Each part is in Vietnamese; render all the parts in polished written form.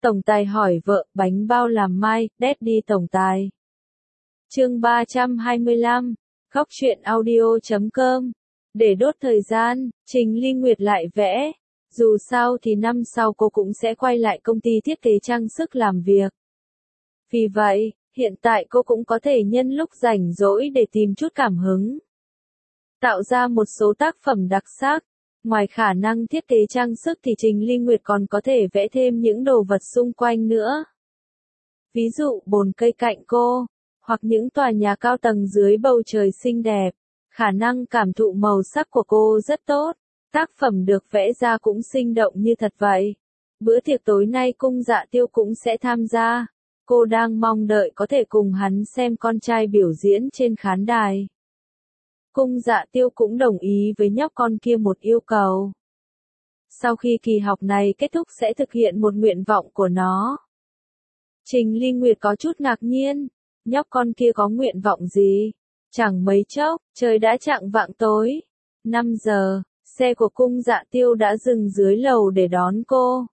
Tổng tài hỏi vợ, bánh bao làm mai, Daddy tổng tài. Chương 325, khóc chuyện audio.com. Để đốt thời gian, Trình Ly Nguyệt lại vẽ. Dù sao thì năm sau cô cũng sẽ quay lại công ty thiết kế trang sức làm việc. Vì vậy, hiện tại cô cũng có thể nhân lúc rảnh rỗi để tìm chút cảm hứng. Tạo ra một số tác phẩm đặc sắc. Ngoài khả năng thiết kế trang sức thì Trình Ly Nguyệt còn có thể vẽ thêm những đồ vật xung quanh nữa. Ví dụ bồn cây cạnh cô, hoặc những tòa nhà cao tầng dưới bầu trời xinh đẹp. Khả năng cảm thụ màu sắc của cô rất tốt. Tác phẩm được vẽ ra cũng sinh động như thật vậy. Bữa tiệc tối nay Cung Dạ Tiêu cũng sẽ tham gia. Cô đang mong đợi có thể cùng hắn xem con trai biểu diễn trên khán đài. Cung Dạ Tiêu cũng đồng ý với nhóc con kia một yêu cầu. Sau khi kỳ học này kết thúc sẽ thực hiện một nguyện vọng của nó. Trình Ly Nguyệt có chút ngạc nhiên. Nhóc con kia có nguyện vọng gì? Chẳng mấy chốc, trời đã chạng vạng tối. 5 giờ, xe của Cung Dạ Tiêu đã dừng dưới lầu để đón cô.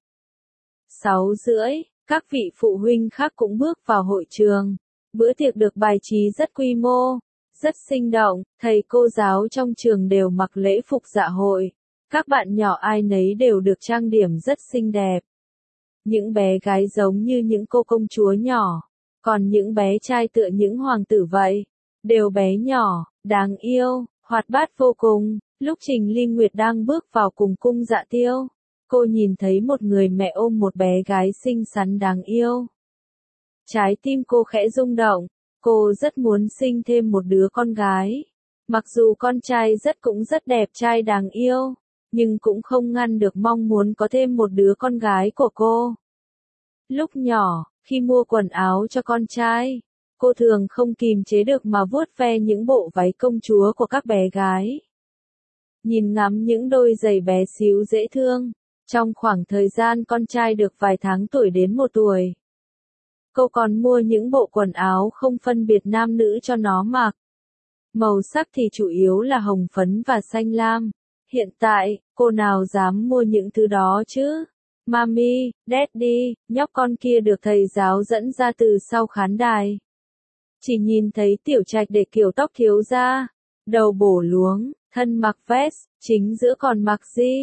6 rưỡi, các vị phụ huynh khác cũng bước vào hội trường. Bữa tiệc được bài trí rất quy mô, rất sinh động, thầy cô giáo trong trường đều mặc lễ phục dạ hội. Các bạn nhỏ ai nấy đều được trang điểm rất xinh đẹp. Những bé gái giống như những cô công chúa nhỏ, còn những bé trai tựa những hoàng tử vậy. Đều bé nhỏ, đáng yêu, hoạt bát vô cùng. Lúc Trình Ly Nguyệt đang bước vào cùng Cung Dạ Tiêu, cô nhìn thấy một người mẹ ôm một bé gái xinh xắn đáng yêu. Trái tim cô khẽ rung động, cô rất muốn sinh thêm một đứa con gái. Mặc dù con trai cũng rất đẹp trai đáng yêu, nhưng cũng không ngăn được mong muốn có thêm một đứa con gái của cô. Lúc nhỏ, khi mua quần áo cho con trai, cô thường không kìm chế được mà vuốt ve những bộ váy công chúa của các bé gái. Nhìn ngắm những đôi giày bé xíu dễ thương, trong khoảng thời gian con trai được vài tháng tuổi đến 1 tuổi. Cô còn mua những bộ quần áo không phân biệt nam nữ cho nó mặc. Màu sắc thì chủ yếu là hồng phấn và xanh lam. Hiện tại, cô nào dám mua những thứ đó chứ? Mami, Daddy, nhóc con kia được thầy giáo dẫn ra từ sau khán đài. Chỉ nhìn thấy Tiểu Trạch để kiểu tóc thiếu ra, đầu bổ luống, thân mặc vest, chính giữa còn mặc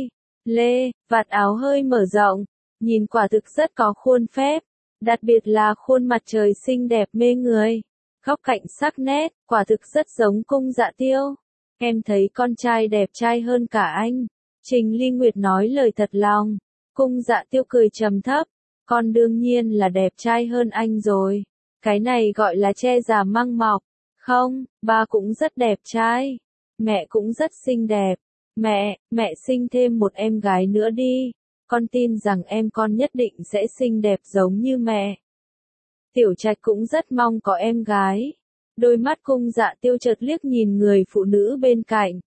lê, vạt áo hơi mở rộng, nhìn quả thực rất có khuôn phép, đặc biệt là khuôn mặt trời xinh đẹp mê người, góc cạnh sắc nét, quả thực rất giống Cung Dạ Tiêu. Em thấy con trai đẹp trai hơn cả anh. Trình Ly Nguyệt nói lời thật lòng. Cung Dạ Tiêu cười trầm thấp, con đương nhiên là đẹp trai hơn anh rồi. Cái này gọi là che già măng mọc. Không, ba cũng rất đẹp trai. Mẹ cũng rất xinh đẹp. Mẹ sinh thêm một em gái nữa đi. Con tin rằng em con nhất định sẽ xinh đẹp giống như mẹ. Tiểu Trạch cũng rất mong có em gái. Đôi mắt Cung Dạ Tiêu chợt liếc nhìn người phụ nữ bên cạnh.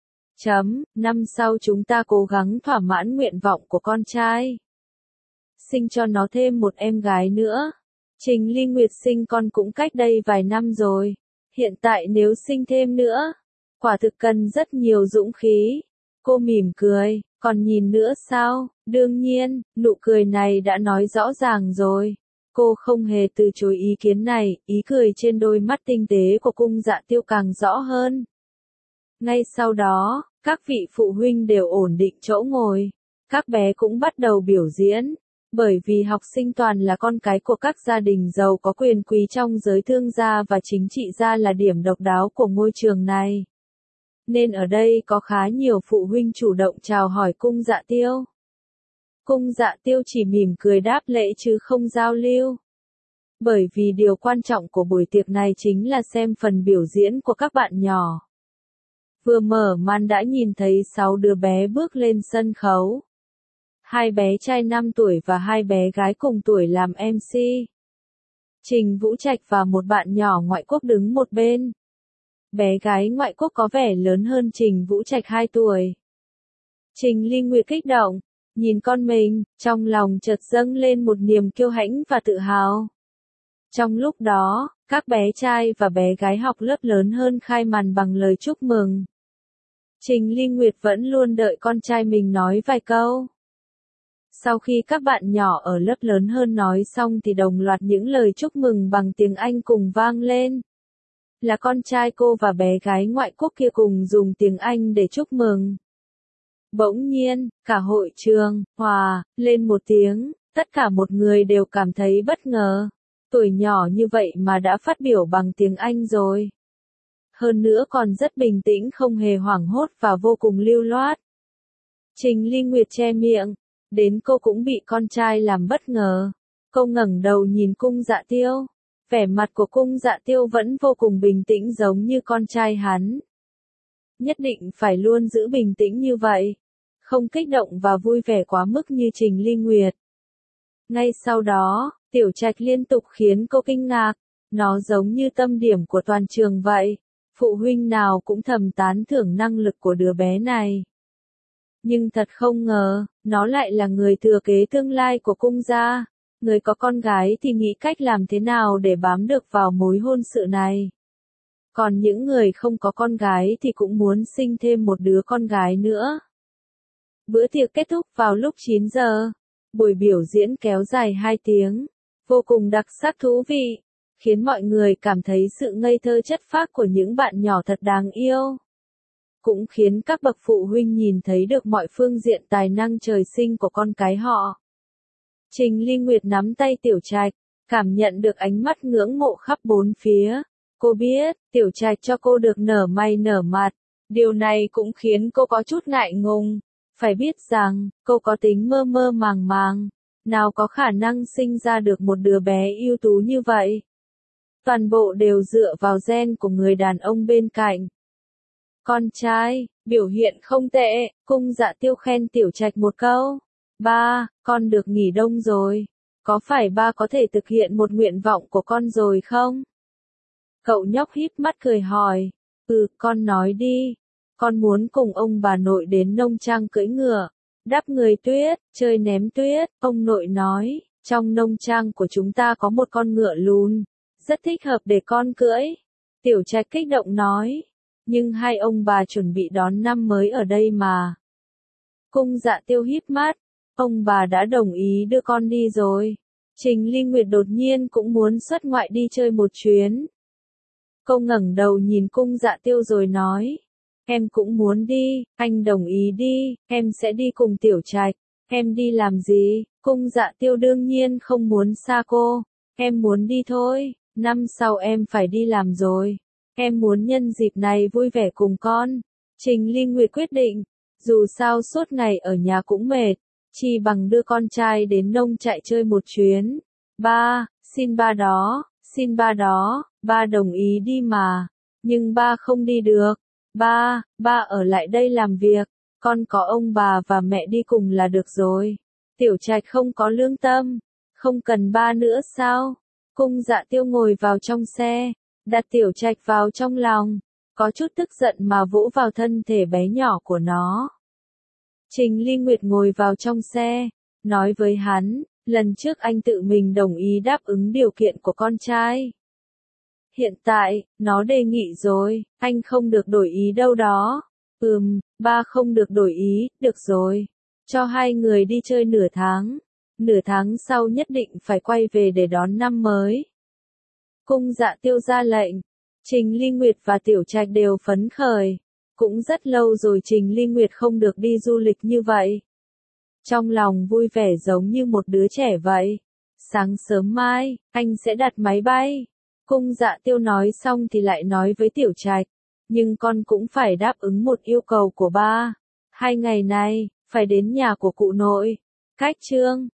Năm sau chúng ta cố gắng thỏa mãn nguyện vọng của con trai. Sinh cho nó thêm một em gái nữa. Trình Ly Nguyệt sinh con cũng cách đây vài năm rồi. Hiện tại nếu sinh thêm nữa, quả thực cần rất nhiều dũng khí. Cô mỉm cười, còn nhìn nữa sao? Đương nhiên, nụ cười này đã nói rõ ràng rồi. Cô không hề từ chối ý kiến này, ý cười trên đôi mắt tinh tế của Cung Dạ Tiêu càng rõ hơn. Ngay sau đó, các vị phụ huynh đều ổn định chỗ ngồi. Các bé cũng bắt đầu biểu diễn. Bởi vì học sinh toàn là con cái của các gia đình giàu có quyền quý trong giới thương gia và chính trị gia là điểm độc đáo của ngôi trường này. Nên ở đây có khá nhiều phụ huynh chủ động chào hỏi Cung Dạ Tiêu. Cung Dạ Tiêu chỉ mỉm cười đáp lễ chứ không giao lưu. Bởi vì điều quan trọng của buổi tiệc này chính là xem phần biểu diễn của các bạn nhỏ. Vừa mở màn đã nhìn thấy 6 đứa bé bước lên sân khấu. 2 bé trai 5 tuổi và 2 bé gái cùng tuổi làm MC. Trình Vũ Trạch và một bạn nhỏ ngoại quốc đứng một bên. Bé gái ngoại quốc có vẻ lớn hơn Trình Vũ Trạch 2 tuổi. Trình Ly Nguyệt kích động, nhìn con mình, trong lòng chợt dâng lên một niềm kiêu hãnh và tự hào. Trong lúc đó, các bé trai và bé gái học lớp lớn hơn khai màn bằng lời chúc mừng. Trình Ly Nguyệt vẫn luôn đợi con trai mình nói vài câu. Sau khi các bạn nhỏ ở lớp lớn hơn nói xong thì đồng loạt những lời chúc mừng bằng tiếng Anh cùng vang lên. Là con trai cô và bé gái ngoại quốc kia cùng dùng tiếng Anh để chúc mừng. Bỗng nhiên, cả hội trường, hòa, lên một tiếng, tất cả một người đều cảm thấy bất ngờ. Tuổi nhỏ như vậy mà đã phát biểu bằng tiếng Anh rồi. Hơn nữa còn rất bình tĩnh không hề hoảng hốt và vô cùng lưu loát. Trình Ly Nguyệt che miệng, đến cô cũng bị con trai làm bất ngờ. Cô ngẩng đầu nhìn Cung Dạ Tiêu. Vẻ mặt của Cung Dạ Tiêu vẫn vô cùng bình tĩnh giống như con trai hắn. Nhất định phải luôn giữ bình tĩnh như vậy. Không kích động và vui vẻ quá mức như Trình Ly Nguyệt. Ngay sau đó, Tiểu Trạch liên tục khiến cô kinh ngạc. Nó giống như tâm điểm của toàn trường vậy. Phụ huynh nào cũng thầm tán thưởng năng lực của đứa bé này. Nhưng thật không ngờ, nó lại là người thừa kế tương lai của cung gia. Người có con gái thì nghĩ cách làm thế nào để bám được vào mối hôn sự này. Còn những người không có con gái thì cũng muốn sinh thêm một đứa con gái nữa. Bữa tiệc kết thúc vào lúc 9 giờ. Buổi biểu diễn kéo dài 2 tiếng. Vô cùng đặc sắc thú vị. Khiến mọi người cảm thấy sự ngây thơ chất phác của những bạn nhỏ thật đáng yêu. Cũng khiến các bậc phụ huynh nhìn thấy được mọi phương diện tài năng trời sinh của con cái họ. Trình Ly Nguyệt nắm tay Tiểu Trạch, cảm nhận được ánh mắt ngưỡng mộ khắp bốn phía. Cô biết, Tiểu Trạch cho cô được nở mày nở mặt. Điều này cũng khiến cô có chút ngại ngùng. Phải biết rằng, cô có tính mơ mơ màng màng. Nào có khả năng sinh ra được một đứa bé ưu tú như vậy. Toàn bộ đều dựa vào gen của người đàn ông bên cạnh. Con trai, biểu hiện không tệ, Cung Dạ Tiêu khen Tiểu Trạch một câu. Ba, con được nghỉ đông rồi. Có phải ba có thể thực hiện một nguyện vọng của con rồi không? Cậu nhóc híp mắt cười hỏi. Con nói đi. Con muốn cùng ông bà nội đến nông trang cưỡi ngựa, đắp người tuyết, chơi ném tuyết. Ông nội nói, trong nông trang của chúng ta có một con ngựa lùn, rất thích hợp để con cưỡi. Tiểu Trạch kích động nói. Nhưng hai ông bà chuẩn bị đón năm mới ở đây mà. Cung Dạ Tiêu híp mắt. Ông bà đã đồng ý đưa con đi rồi. Trình Ly Nguyệt đột nhiên cũng muốn xuất ngoại đi chơi một chuyến. Cô ngẩng đầu nhìn Cung Dạ Tiêu rồi nói. Em cũng muốn đi, anh đồng ý đi, em sẽ đi cùng Tiểu Trạch. Em đi làm gì? Cung Dạ Tiêu đương nhiên không muốn xa cô. Em muốn đi thôi, năm sau em phải đi làm rồi. Em muốn nhân dịp này vui vẻ cùng con. Trình Ly Nguyệt quyết định, dù sao suốt ngày ở nhà cũng mệt, chỉ bằng đưa con trai đến nông trại chơi một chuyến. Ba, xin ba đó, ba đồng ý đi mà. Nhưng ba không đi được. Ba ở lại đây làm việc, con có ông bà và mẹ đi cùng là được rồi. Tiểu Trạch không có lương tâm, không cần ba nữa sao? Cung Dạ Tiêu ngồi vào trong xe, đặt Tiểu Trạch vào trong lòng, có chút tức giận mà vỗ vào thân thể bé nhỏ của nó. Trình Ly Nguyệt ngồi vào trong xe, nói với hắn, lần trước anh tự mình đồng ý đáp ứng điều kiện của con trai. Hiện tại, nó đề nghị rồi, anh không được đổi ý đâu đó. Ba không được đổi ý, được rồi. Cho hai người đi chơi nửa tháng sau nhất định phải quay về để đón năm mới. Cung Dạ Tiêu ra lệnh. Trình Ly Nguyệt và Tiểu Trạch đều phấn khởi. Cũng rất lâu rồi Trình Ly Nguyệt không được đi du lịch như vậy. Trong lòng vui vẻ giống như một đứa trẻ vậy. Sáng sớm mai, anh sẽ đặt máy bay. Cung Dạ Tiêu nói xong thì lại nói với Tiểu Trạch. Nhưng con cũng phải đáp ứng một yêu cầu của ba. 2 ngày này, phải đến nhà của cụ nội. Cách chương